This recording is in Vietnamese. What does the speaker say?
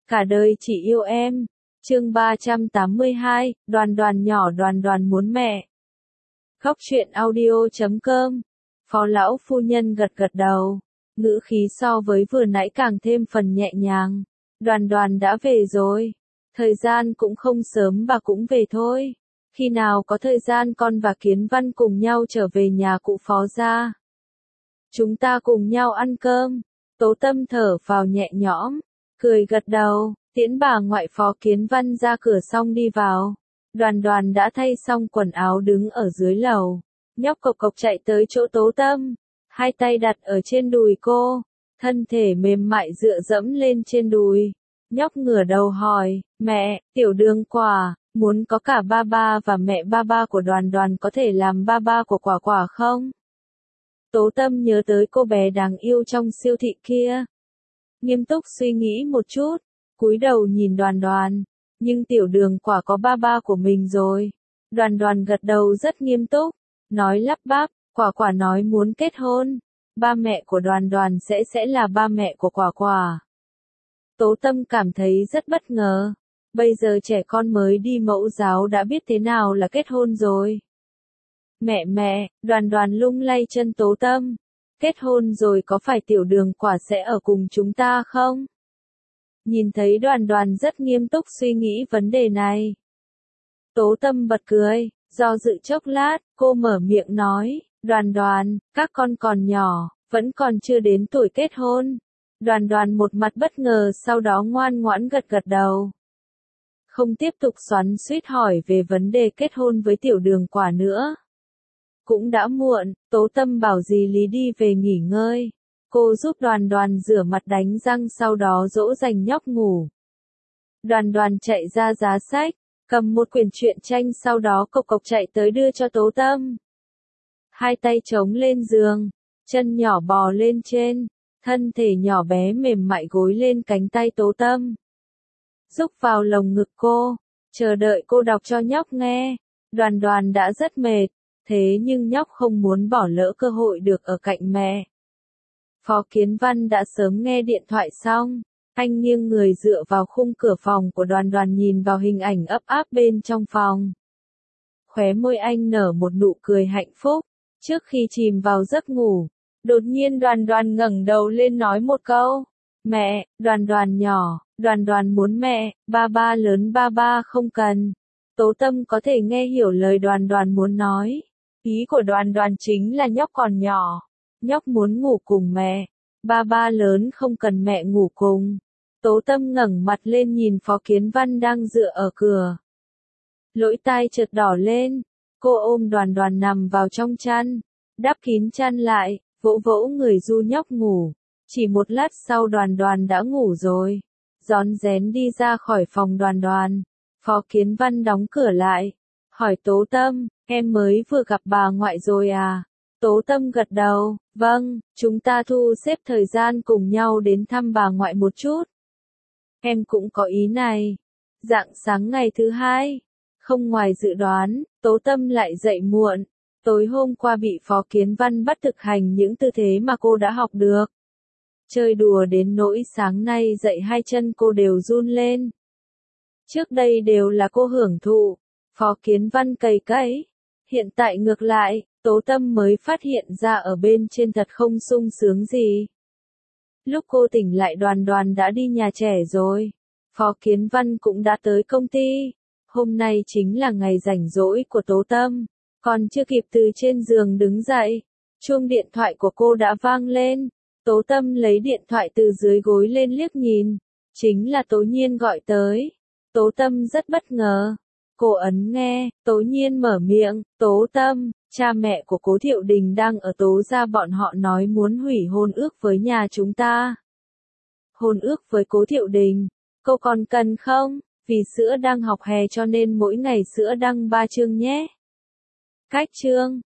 Cả đời chỉ yêu em. Chương 382, Đoàn Đoàn nhỏ Đoàn Đoàn muốn mẹ. Khóc chuyện audio.com. Phó lão phu nhân gật gật đầu, ngữ khí so với vừa nãy càng thêm phần nhẹ nhàng. Đoàn Đoàn đã về rồi. Thời gian cũng không sớm, bà cũng về thôi. Khi nào có thời gian con và Kiến Văn cùng nhau trở về nhà cụ Phó gia. Chúng ta cùng nhau ăn cơm. Tố Tâm thở vào nhẹ nhõm, cười gật đầu, tiễn bà ngoại Phó Kiến Văn ra cửa xong đi vào. Đoàn Đoàn đã thay xong quần áo đứng ở dưới lầu. Nhóc cộc cộc chạy tới chỗ Tố Tâm, hai tay đặt ở trên đùi cô, thân thể mềm mại dựa dẫm lên trên đùi. Nhóc ngửa đầu hỏi, mẹ, Tiểu Đường Quả, muốn có cả ba ba và mẹ ba ba của Đoàn Đoàn có thể làm ba ba của Quả Quả không? Tố Tâm nhớ tới cô bé đáng yêu trong siêu thị kia. Nghiêm túc suy nghĩ một chút, cúi đầu nhìn Đoàn Đoàn, nhưng Tiểu Đường Quả có ba ba của mình rồi. Đoàn Đoàn gật đầu rất nghiêm túc, nói lắp bắp, Quả Quả nói muốn kết hôn, ba mẹ của Đoàn Đoàn sẽ là ba mẹ của Quả Quả. Tố Tâm cảm thấy rất bất ngờ, bây giờ trẻ con mới đi mẫu giáo đã biết thế nào là kết hôn rồi. Mẹ, Đoàn Đoàn lung lay chân Tố Tâm, kết hôn rồi có phải Tiểu Đường Quả sẽ ở cùng chúng ta không? Nhìn thấy Đoàn Đoàn rất nghiêm túc suy nghĩ vấn đề này. Tố Tâm bật cười, do dự chốc lát, cô mở miệng nói, Đoàn Đoàn, các con còn nhỏ, vẫn còn chưa đến tuổi kết hôn. Đoàn Đoàn một mặt bất ngờ, sau đó ngoan ngoãn gật gật đầu. Không tiếp tục xoắn xuýt hỏi về vấn đề kết hôn với Tiểu Đường Quả nữa. Cũng đã muộn, Tố Tâm bảo dì Lý đi về nghỉ ngơi. Cô giúp Đoàn Đoàn rửa mặt đánh răng, sau đó dỗ dành nhóc ngủ. Đoàn Đoàn chạy ra giá sách, cầm một quyển truyện tranh, sau đó cộc cộc chạy tới đưa cho Tố Tâm. Hai tay chống lên giường, chân nhỏ bò lên trên, thân thể nhỏ bé mềm mại gối lên cánh tay Tố Tâm. Rúc vào lồng ngực cô, chờ đợi cô đọc cho nhóc nghe. Đoàn Đoàn đã rất mệt, thế nhưng nhóc không muốn bỏ lỡ cơ hội được ở cạnh mẹ. Phó Kiến Văn đã sớm nghe điện thoại xong, anh nghiêng người dựa vào khung cửa phòng của Đoàn Đoàn, nhìn vào hình ảnh ấp áp bên trong phòng. Khóe môi anh nở một nụ cười hạnh phúc, trước khi chìm vào giấc ngủ. Đột nhiên Đoàn Đoàn ngẩng đầu lên nói một câu, mẹ, Đoàn Đoàn nhỏ, Đoàn Đoàn muốn mẹ, ba ba lớn ba ba không cần. Tố Tâm có thể nghe hiểu lời Đoàn Đoàn muốn nói. Ý của Đoàn Đoàn chính là nhóc còn nhỏ, nhóc muốn ngủ cùng mẹ, ba ba lớn không cần mẹ ngủ cùng. Tố Tâm ngẩng mặt lên nhìn Phó Kiến Văn đang dựa ở cửa. Lỗ tai chợt đỏ lên, cô ôm Đoàn Đoàn nằm vào trong chăn, đắp kín chăn lại, vỗ vỗ người du nhóc ngủ. Chỉ một lát sau Đoàn Đoàn đã ngủ rồi. Rón rén đi ra khỏi phòng Đoàn Đoàn, Phó Kiến Văn đóng cửa lại, hỏi Tố Tâm, em mới vừa gặp bà ngoại rồi à? Tố Tâm gật đầu, vâng, chúng ta thu xếp thời gian cùng nhau đến thăm bà ngoại một chút. Em cũng có ý này. Rạng sáng ngày thứ hai, không ngoài dự đoán, Tố Tâm lại dậy muộn. Tối hôm qua bị Phó Kiến Văn bắt thực hành những tư thế mà cô đã học được. Chơi đùa đến nỗi sáng nay dậy hai chân cô đều run lên. Trước đây đều là cô hưởng thụ, Phó Kiến Văn cày cấy. Hiện tại ngược lại, Tố Tâm mới phát hiện ra ở bên trên thật không sung sướng gì. Lúc cô tỉnh lại Đoàn Đoàn đã đi nhà trẻ rồi. Phó Kiến Văn cũng đã tới công ty. Hôm nay chính là ngày rảnh rỗi của Tố Tâm. Còn chưa kịp từ trên giường đứng dậy, chuông điện thoại của cô đã vang lên. Tố Tâm lấy điện thoại từ dưới gối lên liếc nhìn. Chính là Tố Nhiên gọi tới. Tố Tâm rất bất ngờ. Cô ấn nghe, Tố Nhiên mở miệng, Tố Tâm, cha mẹ của Cố Thiệu Đình đang ở Tố gia, bọn họ nói muốn hủy hôn ước với nhà chúng ta. Hôn ước với Cố Thiệu Đình, cô còn cần không? Vì sữa đang học hè cho nên mỗi ngày sữa đăng 3 chương nhé. Cách chương.